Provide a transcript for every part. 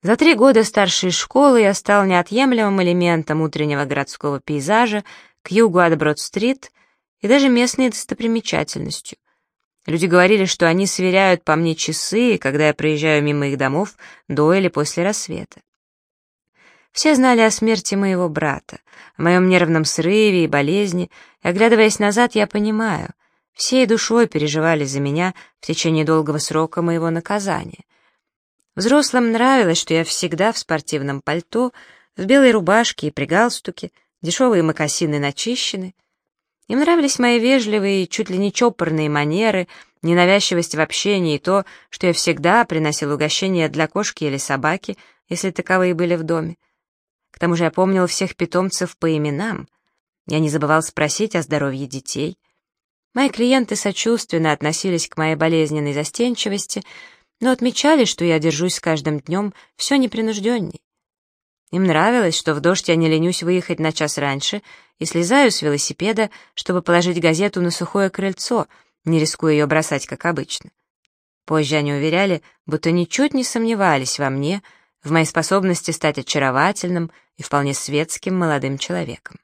За 3 года старшей школы я стал неотъемлемым элементом утреннего городского пейзажа к югу от Брод-стрит и даже местной достопримечательностью. Люди говорили, что они сверяют по мне часы, когда я проезжаю мимо их домов до или после рассвета. Все знали о смерти моего брата, о моем нервном срыве и болезни, и, оглядываясь назад, я понимаю, всей душой переживали за меня в течение долгого срока моего наказания. Взрослым нравилось, что я всегда в спортивном пальто, в белой рубашке и при галстуке, дешевые мокасины начищены. Им нравились мои вежливые, чуть ли не чопорные манеры, ненавязчивость в общении и то, что я всегда приносил угощения для кошки или собаки, если таковые были в доме. К тому же я помнил всех питомцев по именам. Я не забывал спросить о здоровье детей. Мои клиенты сочувственно относились к моей болезненной застенчивости, но отмечали, что я держусь с каждым днем все непринужденней. Им нравилось, что в дождь я не ленюсь выехать на час раньше и слезаю с велосипеда, чтобы положить газету на сухое крыльцо, не рискуя ее бросать, как обычно. Позже они уверяли, будто ничуть не сомневались во мне, в моей способности стать очаровательным и вполне светским молодым человеком.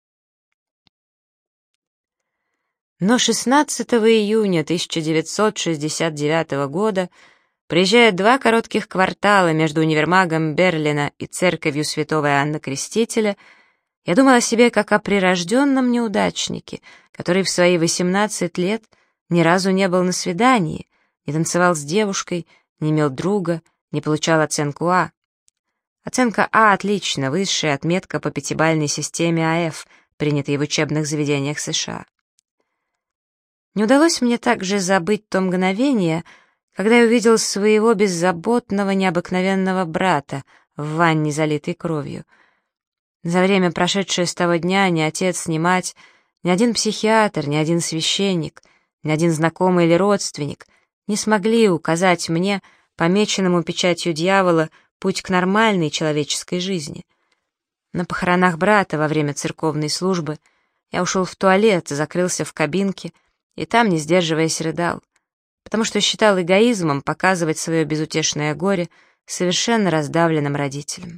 Но 16 июня 1969 года, проезжая 2 коротких квартала между универмагом Берлина и церковью святого Иоанна Крестителя, я думал о себе как о прирожденном неудачнике, который в свои 18 лет ни разу не был на свидании, не танцевал с девушкой, не имел друга, не получал оценку А. Оценка А отлично, высшая отметка по 5-бальной системе АФ, принятой в учебных заведениях США. Не удалось мне также забыть то мгновение, когда я увидел своего беззаботного, необыкновенного брата в ванне, залитой кровью. За время, прошедшее с того дня, ни отец, ни мать, ни один психиатр, ни один священник, ни один знакомый или родственник не смогли указать мне, помеченному печатью дьявола, путь к нормальной человеческой жизни. На похоронах брата во время церковной службы я ушел в туалет, закрылся в кабинке и там, не сдерживаясь, рыдал, потому что считал эгоизмом показывать свое безутешное горе совершенно раздавленным родителям.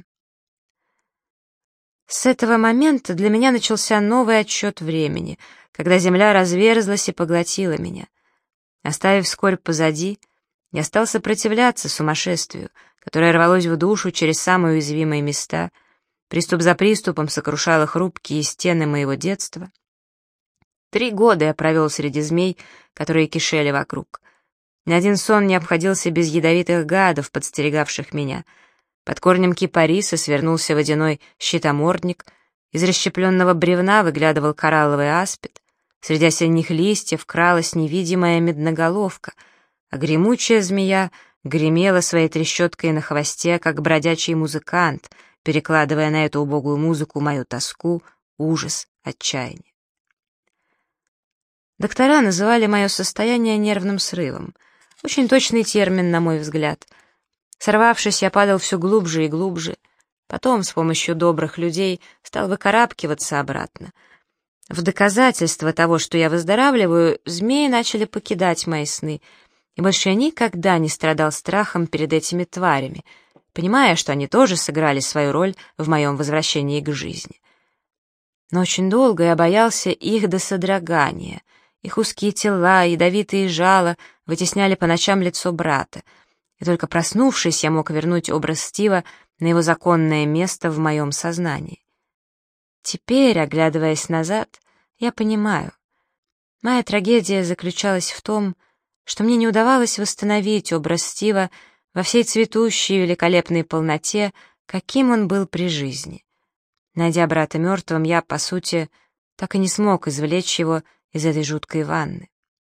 С этого момента для меня начался новый отсчет времени, когда земля разверзлась и поглотила меня. Оставив скорбь позади, я стал сопротивляться сумасшествию, которое рвалось в душу через самые уязвимые места, приступ за приступом сокрушало хрупкие стены моего детства. 3 года я провел среди змей, которые кишели вокруг. Ни один сон не обходился без ядовитых гадов, подстерегавших меня. Под корнем кипариса свернулся водяной щитомордник, из расщепленного бревна выглядывал коралловый аспид, среди осенних листьев кралась невидимая медноголовка, а гремучая змея гремела своей трещоткой на хвосте, как бродячий музыкант, перекладывая на эту убогую музыку мою тоску, ужас, отчаяние. Доктора называли мое состояние нервным срывом. Очень точный термин, на мой взгляд. Сорвавшись, я падал все глубже и глубже. Потом, с помощью добрых людей, стал выкарабкиваться обратно. В доказательство того, что я выздоравливаю, змеи начали покидать мои сны, и больше я никогда не страдал страхом перед этими тварями, понимая, что они тоже сыграли свою роль в моем возвращении к жизни. Но очень долго я боялся их до содрогания. Их узкие тела, ядовитые жало вытесняли по ночам лицо брата, и только проснувшись, я мог вернуть образ Стива на его законное место в моем сознании. Теперь, оглядываясь назад, я понимаю. Моя трагедия заключалась в том, что мне не удавалось восстановить образ Стива во всей цветущей великолепной полноте, каким он был при жизни. Найдя брата мертвым, я, по сути, так и не смог извлечь его из этой жуткой ванны.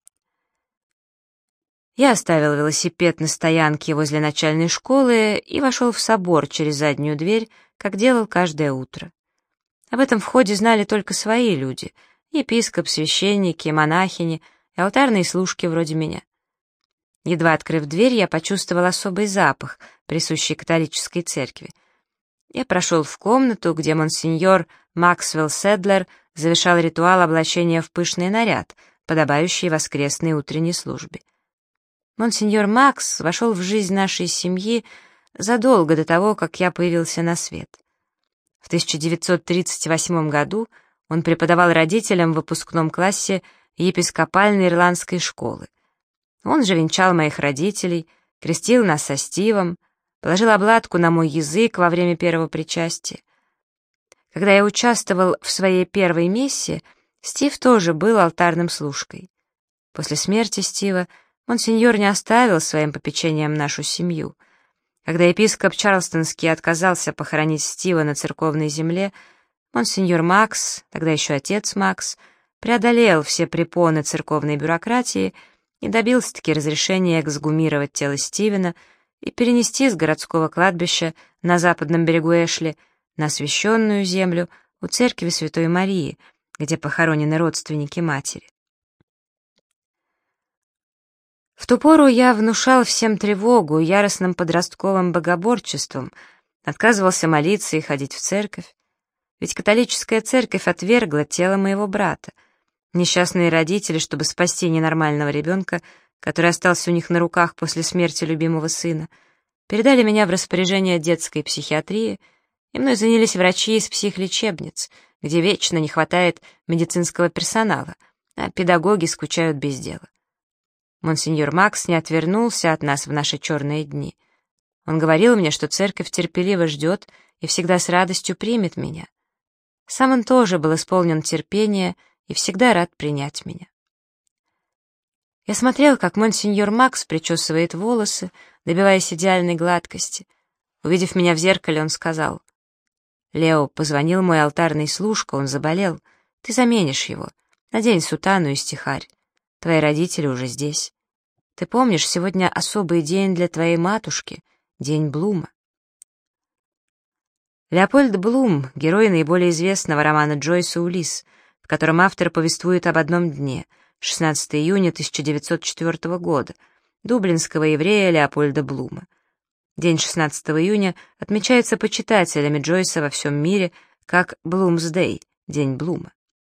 Я оставил велосипед на стоянке возле начальной школы и вошел в собор через заднюю дверь, как делал каждое утро. Об этом входе знали только свои люди — епископ, священники, монахини и алтарные служки вроде меня. Едва открыв дверь, я почувствовал особый запах, присущий католической церкви. Я прошел в комнату, где монсеньор Максвелл Седлер завершал ритуал облачения в пышный наряд, подобающий воскресной утренней службе. Монсеньор Макс вошел в жизнь нашей семьи задолго до того, как я появился на свет. В 1938 году он преподавал родителям в выпускном классе епископальной ирландской школы. Он же венчал моих родителей, крестил нас со Стивом, положил обладку на мой язык во время первого причастия. Когда я участвовал в своей первой мессе, Стив тоже был алтарным служкой. После смерти Стива монсеньор не оставил своим попечением нашу семью. Когда епископ Чарлстонский отказался похоронить Стива на церковной земле, монсеньор Макс, тогда еще отец Макс, преодолел все препоны церковной бюрократии и добился-таки разрешения эксгумировать тело Стивена и перенести с городского кладбища на западном берегу Эшли на освященную землю у церкви Святой Марии, где похоронены родственники матери. В ту пору я внушал всем тревогу яростным подростковым богоборчеством, отказывался молиться и ходить в церковь, ведь католическая церковь отвергла тело моего брата. Несчастные родители, чтобы спасти ненормального ребенка, который остался у них на руках после смерти любимого сына, передали меня в распоряжение детской психиатрии, и мной занялись врачи из психлечебниц, где вечно не хватает медицинского персонала, а педагоги скучают без дела. Монсеньор Макс не отвернулся от нас в наши черные дни. Он говорил мне, что церковь терпеливо ждет и всегда с радостью примет меня. Сам он тоже был исполнен терпения и всегда рад принять меня. Я смотрел, как монсеньор Макс причесывает волосы, добиваясь идеальной гладкости. Увидев меня в зеркале, он сказал: «Лео, позвонил мой алтарный служка, он заболел. Ты заменишь его. Надень сутану и стихарь. Твои родители уже здесь. Ты помнишь, сегодня особый день для твоей матушки, день Блума». Леопольд Блум — герой наиболее известного романа Джойса «Улисс», в котором автор повествует об одном дне, 16 июня 1904 года, дублинского еврея Леопольда Блума. День 16 июня отмечается почитателями Джойса во всем мире как Блумсдей, день Блума.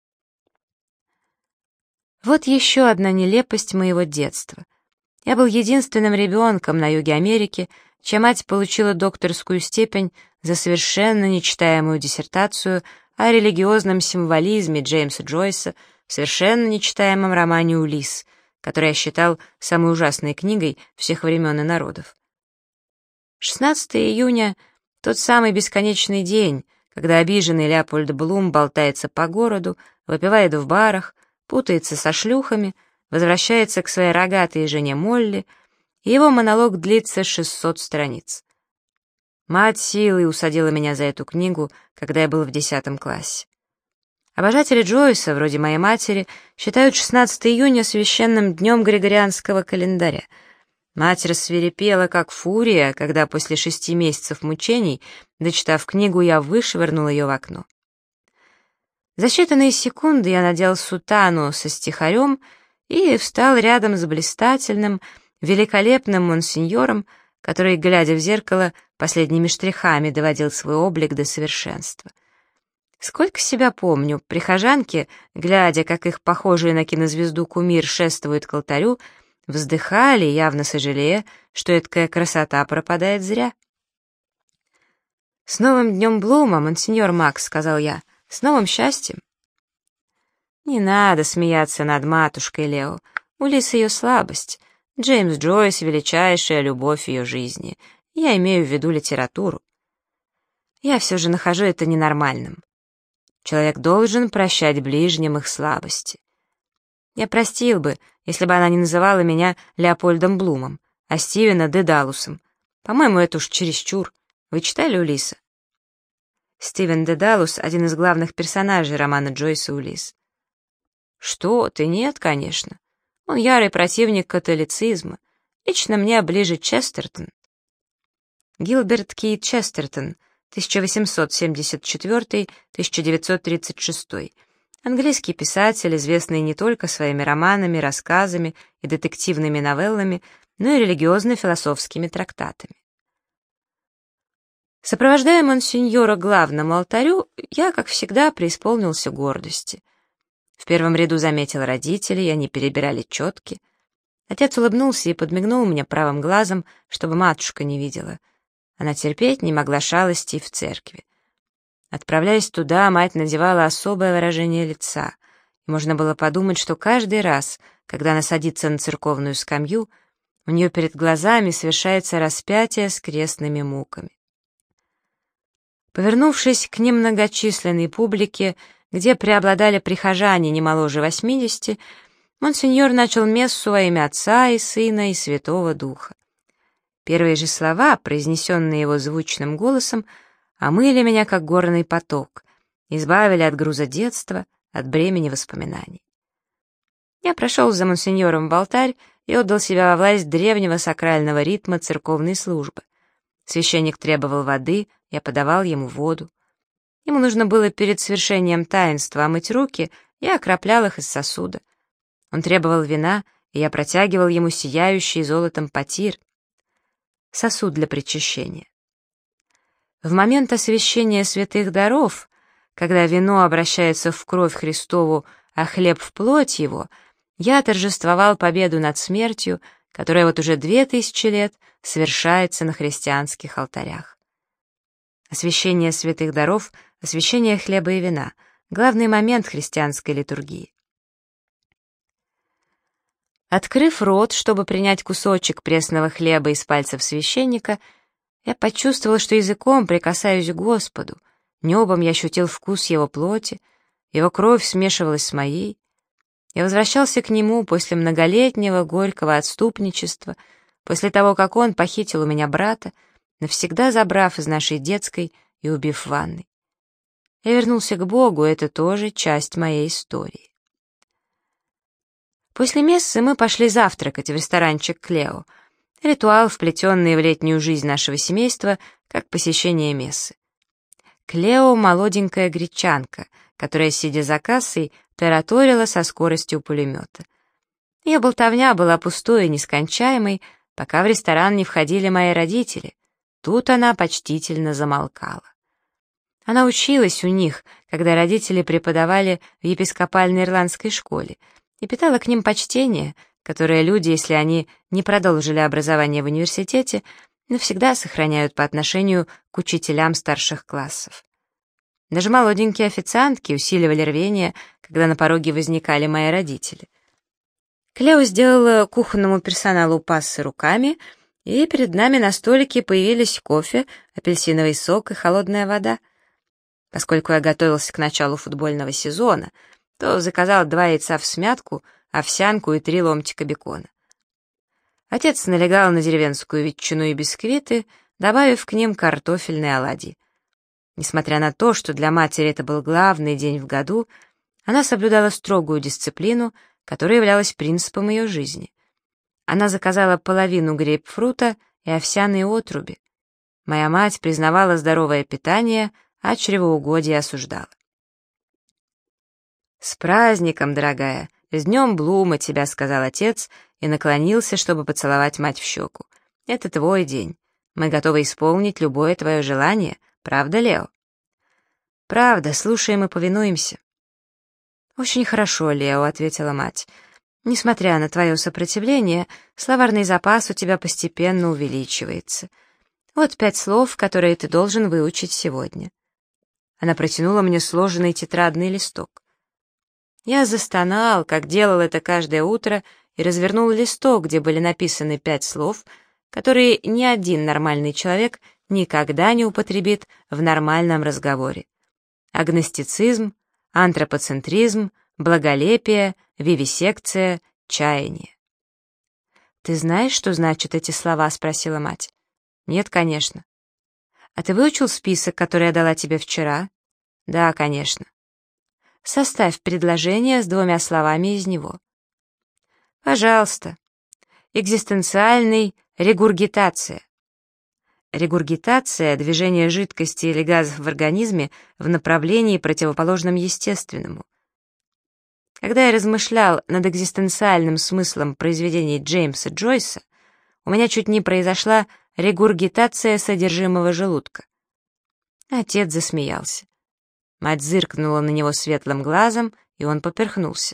Вот еще одна нелепость моего детства. Я был единственным ребенком на юге Америки, чья мать получила докторскую степень за совершенно нечитаемую диссертацию о религиозном символизме Джеймса Джойса в совершенно нечитаемом романе «Улисс», который я считал самой ужасной книгой всех времен и народов. 16 июня — тот самый бесконечный день, когда обиженный Леопольд Блум болтается по городу, выпивает в барах, путается со шлюхами, возвращается к своей рогатой жене Молли, и его монолог длится 600 страниц. Мать силой усадила меня за эту книгу, когда я был в 10 классе. Обожатели Джойса, вроде моей матери, считают 16 июня священным днем григорианского календаря. Мать рассвирепела, как фурия, когда после 6 месяцев мучений, дочитав книгу, я вышвырнул ее в окно. За считанные секунды я надел сутану со стихарем и встал рядом с блистательным, великолепным монсеньором, который, глядя в зеркало, последними штрихами доводил свой облик до совершенства. Сколько себя помню, прихожанки, глядя, как их похожий на кинозвезду кумир шествует к алтарю, вздыхали, явно сожалея, что эткая красота пропадает зря. «С новым днем Блума, монсеньор Макс», — сказал я, — «с новым счастьем». Не надо смеяться над матушкой, Лео. Улисс — ее слабость. Джеймс Джойс — величайшая любовь ее жизни. Я имею в виду литературу. Я все же нахожу это ненормальным. Человек должен прощать ближним их слабости. Я простил бы, если бы она не называла меня Леопольдом Блумом, а Стивена Дедалусом. По-моему, это уж чересчур. Вы читали «Улисса»? Стивен Дедалус — один из главных персонажей романа Джойса «Улисс». Что ты, нет, конечно. Он ярый противник католицизма. Лично мне ближе Честертон. Гилберт Кейт Честертон, 1874-1936. Английский писатель, известный не только своими романами, рассказами и детективными новеллами, но и религиозно-философскими трактатами. Сопровождая монсеньора к главному алтарю, я, как всегда, преисполнился гордости. В первом ряду заметил родителей, они перебирали четки. Отец улыбнулся и подмигнул мне правым глазом, чтобы матушка не видела. Она терпеть не могла шалостей в церкви. Отправляясь туда, мать надевала особое выражение лица, и можно было подумать, что каждый раз, когда она садится на церковную скамью, у нее перед глазами совершается распятие с крестными муками. Повернувшись к немногочисленной публике, где преобладали прихожане не моложе 80, монсеньор начал мессу во имя Отца и Сына и Святого Духа. Первые же слова, произнесенные его звучным голосом, омыли меня, как горный поток, избавили от груза детства, от бремени воспоминаний. Я прошел за монсеньором в алтарь и отдал себя во власть древнего сакрального ритма церковной службы. Священник требовал воды, я подавал ему воду. Ему нужно было перед свершением таинства омыть руки, я окроплял их из сосуда. Он требовал вина, и я протягивал ему сияющий золотом потир, сосуд для причащения. В момент освящения святых даров, когда вино обращается в кровь Христову, а хлеб в плоть его, я торжествовал победу над смертью, которая вот уже 2000 лет совершается на христианских алтарях. Освящение святых даров, освящение хлеба и вина — главный момент христианской литургии. Открыв рот, чтобы принять кусочек пресного хлеба из пальцев священника, я почувствовал, что языком прикасаюсь к Господу, небом я ощутил вкус Его плоти, Его кровь смешивалась с моей. Я возвращался к Нему после многолетнего горького отступничества, после того, как Он похитил у меня брата, навсегда забрав из нашей детской и убив в ванной. Я вернулся к Богу, это тоже часть моей истории. После мессы мы пошли завтракать в ресторанчик «Клео». Ритуал, вплетенный в летнюю жизнь нашего семейства, как посещение мессы. Клео — молоденькая гречанка, которая, сидя за кассой, тараторила со скоростью пулемета. Ее болтовня была пустой и нескончаемой, пока в ресторан не входили мои родители. Тут она почтительно замолкала. Она училась у них, когда родители преподавали в епископальной ирландской школе, и питала к ним почтение, которое люди, если они не продолжили образование в университете, навсегда сохраняют по отношению к учителям старших классов. Даже молоденькие официантки усиливали рвение, когда на пороге возникали мои родители. Клео сделала кухонному персоналу пассы руками, и перед нами на столике появились кофе, апельсиновый сок и холодная вода. Поскольку я готовился к началу футбольного сезона, то заказал 2 яйца всмятку, овсянку и 3 ломтика бекона. Отец налегал на деревенскую ветчину и бисквиты, добавив к ним картофельные оладьи. Несмотря на то, что для матери это был главный день в году, она соблюдала строгую дисциплину, которая являлась принципом ее жизни. Она заказала половину грейпфрута и овсяные отруби. Моя мать признавала здоровое питание, а чревоугодие осуждала. «С праздником, дорогая! С днем Блума тебя!» — сказал отец и наклонился, чтобы поцеловать мать в щеку. «Это твой день. Мы готовы исполнить любое твое желание. Правда, Лео?» «Правда, слушаем и повинуемся». «Очень хорошо, Лео», — ответила мать. «Несмотря на твое сопротивление, словарный запас у тебя постепенно увеличивается. Вот 5 слов, которые ты должен выучить сегодня». Она протянула мне сложенный тетрадный листок. Я застонал, как делал это каждое утро, и развернул листок, где были написаны 5 слов, которые ни один нормальный человек никогда не употребит в нормальном разговоре. Агностицизм, антропоцентризм, благолепие, вивисекция, чаяние. «Ты знаешь, что значат эти слова?» — спросила мать. «Нет, конечно». «А ты выучил список, который я дала тебе вчера?» «Да, конечно». «Составь предложение с 2 словами из него». «Пожалуйста». Экзистенциальный регургитация. Регургитация — движение жидкости или газов в организме в направлении, противоположном естественному. Когда я размышлял над экзистенциальным смыслом произведений Джеймса Джойса, у меня чуть не произошла регургитация содержимого желудка. Отец засмеялся. Мать зыркнула на него светлым глазом, и он поперхнулся.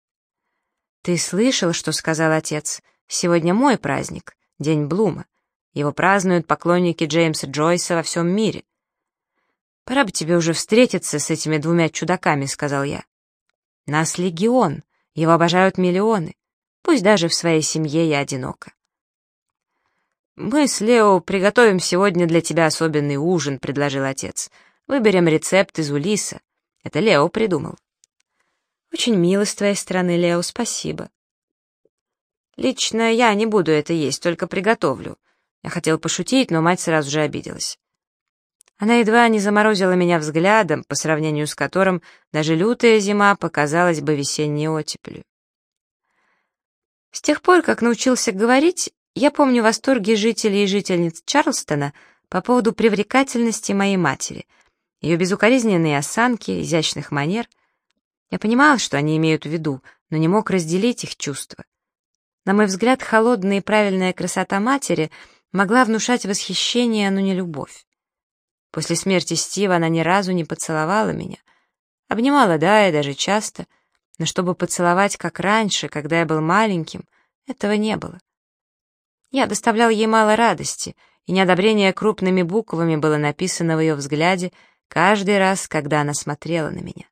«Ты слышал, что сказал отец? Сегодня мой праздник, день Блума. Его празднуют поклонники Джеймса Джойса во всем мире. «Пора бы тебе уже встретиться с этими двумя чудаками», — сказал я. «Нас легион, его обожают миллионы. Пусть даже в своей семье я одинока». «Мы с Лео приготовим сегодня для тебя особенный ужин», — предложил отец. «Выберем рецепт из Улиса. Это Лео придумал». «Очень мило с твоей стороны, Лео, спасибо». «Лично я не буду это есть, только приготовлю». Я хотел пошутить, но мать сразу же обиделась. Она едва не заморозила меня взглядом, по сравнению с которым даже лютая зима показалась бы весенней оттепелью. С тех пор, как научился говорить, я помню восторги жителей и жительниц Чарльстона по поводу привлекательности моей матери, ее безукоризненные осанки, изящных манер. Я понимал, что они имеют в виду, но не мог разделить их чувства. На мой взгляд, холодная и правильная красота матери могла внушать восхищение, но не любовь. После смерти Стива она ни разу не поцеловала меня. Обнимала, да, и даже часто, но чтобы поцеловать, как раньше, когда я был маленьким, этого не было. Я доставлял ей мало радости, и неодобрение крупными буквами было написано в ее взгляде каждый раз, когда она смотрела на меня.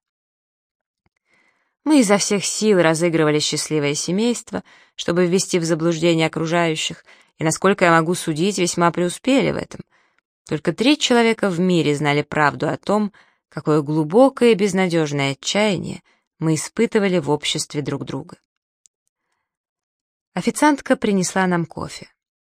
Мы изо всех сил разыгрывали счастливое семейство, чтобы ввести в заблуждение окружающих, и, насколько я могу судить, весьма преуспели в этом. Только 3 человека в мире знали правду о том, какое глубокое и безнадежное отчаяние мы испытывали в обществе друг друга. Официантка принесла нам кофе.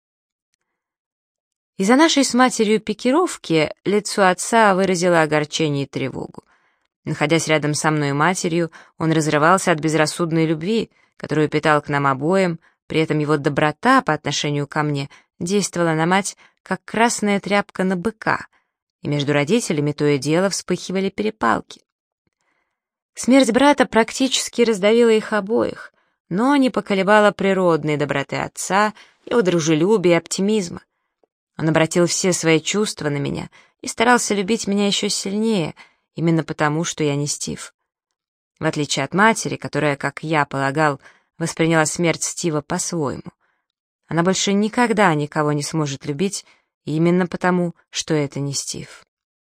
Из-за нашей с матерью пикировки лицо отца выразило огорчение и тревогу. Находясь рядом со мной и матерью, он разрывался от безрассудной любви, которую питал к нам обоим, при этом его доброта по отношению ко мне действовала на мать, как красная тряпка на быка, и между родителями то и дело вспыхивали перепалки. Смерть брата практически раздавила их обоих, но не поколебала природной доброты отца, его дружелюбия и оптимизма. Он обратил все свои чувства на меня и старался любить меня еще сильнее, именно потому, что я не Стив. В отличие от матери, которая, как я полагал, восприняла смерть Стива по-своему. Она больше никогда никого не сможет любить, именно потому, что это не Стив.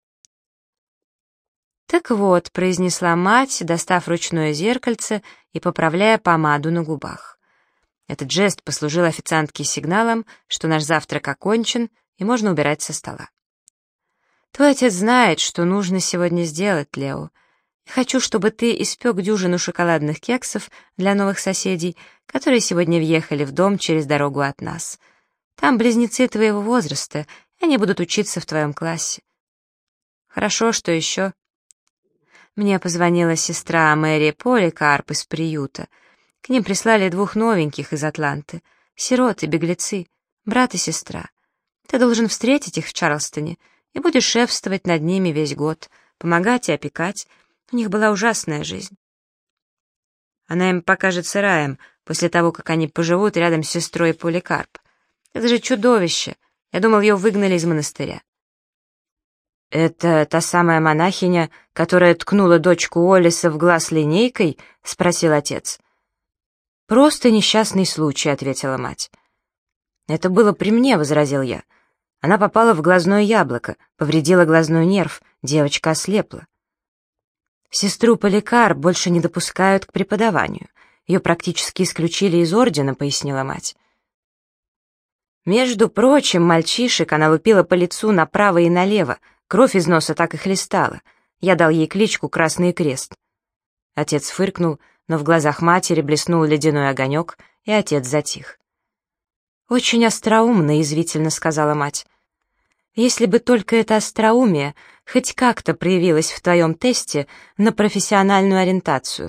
«Так вот», — произнесла мать, достав ручное зеркальце и поправляя помаду на губах. Этот жест послужил официантке сигналом, что наш завтрак окончен и можно убирать со стола. «Твой отец знает, что нужно сегодня сделать, Лео. Хочу, чтобы ты испек дюжину шоколадных кексов для новых соседей, которые сегодня въехали в дом через дорогу от нас. Там близнецы твоего возраста, и они будут учиться в твоем классе». «Хорошо, что еще?» Мне позвонила сестра Мэри Поликарп из приюта. К ним прислали 2 новеньких из Атланты. Сироты-беглецы, брат и сестра. Ты должен встретить их в Чарльстоне и будешь шефствовать над ними весь год, помогать и опекать. У них была ужасная жизнь. Она им покажется раем после того, как они поживут рядом с сестрой Поликарп. Это же чудовище. Я думал, ее выгнали из монастыря. «Это та самая монахиня, которая ткнула дочку Олиса в глаз линейкой?» — спросил отец. «Просто несчастный случай», — ответила мать. «Это было при мне», — возразил я. «Она попала в глазное яблоко, повредила глазной нерв, девочка ослепла». «Сестру Поликарп больше не допускают к преподаванию. Ее практически исключили из ордена», — пояснила мать. Между прочим, мальчишек она лупила по лицу направо и налево, кровь из носа так и хлестала. Я дал ей кличку «Красный крест». Отец фыркнул, но в глазах матери блеснул ледяной огонек, и отец затих. «Очень остроумно», — язвительно сказала мать. «Если бы только это остроумие хоть как-то проявилось в твоем тесте на профессиональную ориентацию».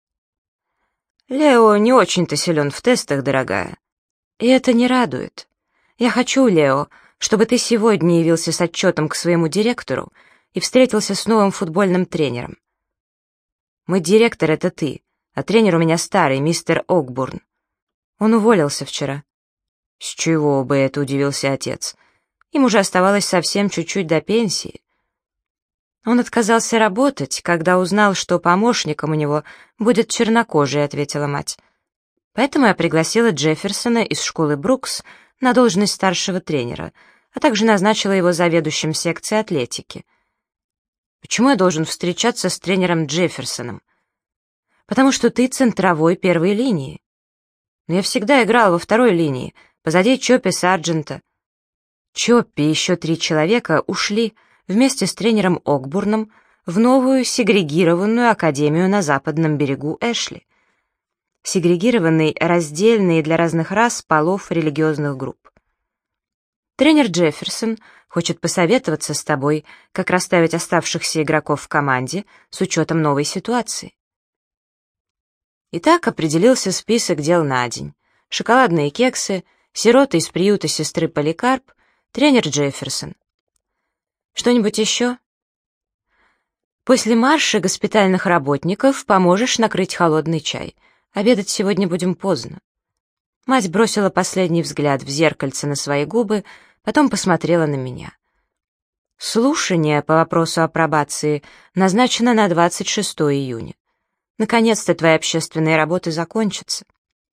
«Лео не очень-то силен в тестах, дорогая. И это не радует. Я хочу, Лео, чтобы ты сегодня явился с отчетом к своему директору и встретился с новым футбольным тренером. Мой директор — это ты, а тренер у меня старый, мистер Окбурн. Он уволился вчера». «С чего бы это?» — удивился отец. «Им уже оставалось совсем чуть-чуть до пенсии». «Он отказался работать, когда узнал, что помощником у него будет чернокожий», — ответила мать. «Поэтому я пригласила Джефферсона из школы Брукс на должность старшего тренера, а также назначила его заведующим секцией атлетики. Почему я должен встречаться с тренером Джефферсоном? Потому что ты центровой первой линии. Но я всегда играл во второй линии, позади Чоппи Сарджента. Чоппи и еще 3 человека ушли вместе с тренером Окбурном в новую сегрегированную академию на западном берегу Эшли. Сегрегированный, раздельный для разных рас, полов, религиозных групп. Тренер Джефферсон хочет посоветоваться с тобой, как расставить оставшихся игроков в команде с учетом новой ситуации. Итак, определился список дел на день. Шоколадные кексы, сироты из приюта сестры Поликарп, тренер Джефферсон. Что-нибудь еще? После марша госпитальных работников поможешь накрыть холодный чай. Обедать сегодня будем поздно. Мать бросила последний взгляд в зеркальце на свои губы, потом посмотрела на меня. Слушание по вопросу о пробации назначено на 26 июня. Наконец-то твои общественные работы закончатся.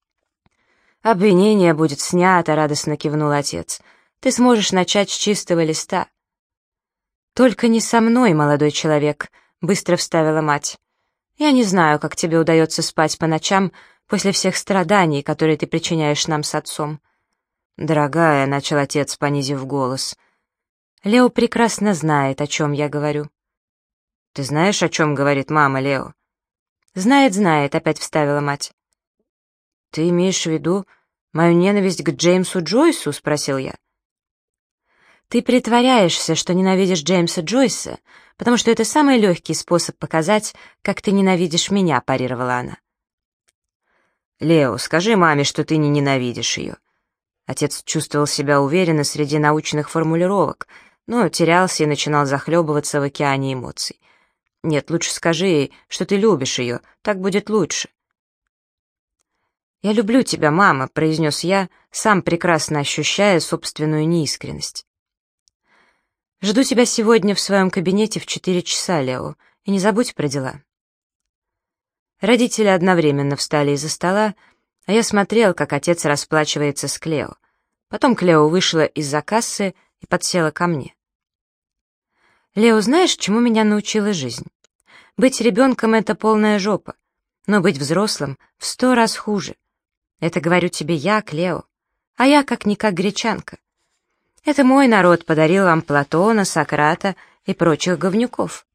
Обвинение будет снято, радостно кивнул отец. Ты сможешь начать с чистого листа. Только не со мной, молодой человек, быстро вставила мать. Я не знаю, как тебе удается спать по ночам после всех страданий, которые ты причиняешь нам с отцом. Дорогая, начал отец, понизив голос. Лео прекрасно знает, о чем я говорю. Ты знаешь, о чем говорит мама, Лео? Знает, знает, опять вставила мать. Ты имеешь в виду мою ненависть к Джеймсу Джойсу? Спросил я. Ты притворяешься, что ненавидишь Джеймса Джойса, потому что это самый легкий способ показать, как ты ненавидишь меня, парировала она. Лео, скажи маме, что ты не ненавидишь ее. Отец чувствовал себя уверенно среди научных формулировок, но терялся и начинал захлебываться в океане эмоций. Нет, лучше скажи ей, что ты любишь ее, так будет лучше. «Я люблю тебя, мама», — произнес я, сам прекрасно ощущая собственную неискренность. «Жду тебя сегодня в своем кабинете в 4 часа, Лео, и не забудь про дела». Родители одновременно встали из-за стола, а я смотрел, как отец расплачивается с Клео. Потом Клео вышла из-за кассы и подсела ко мне. «Лео, знаешь, чему меня научила жизнь? Быть ребенком — это полная жопа, но быть взрослым в 100 раз хуже. Это говорю тебе я, Клео, а я как-никак гречанка. Это мой народ подарил вам Платона, Сократа и прочих говнюков.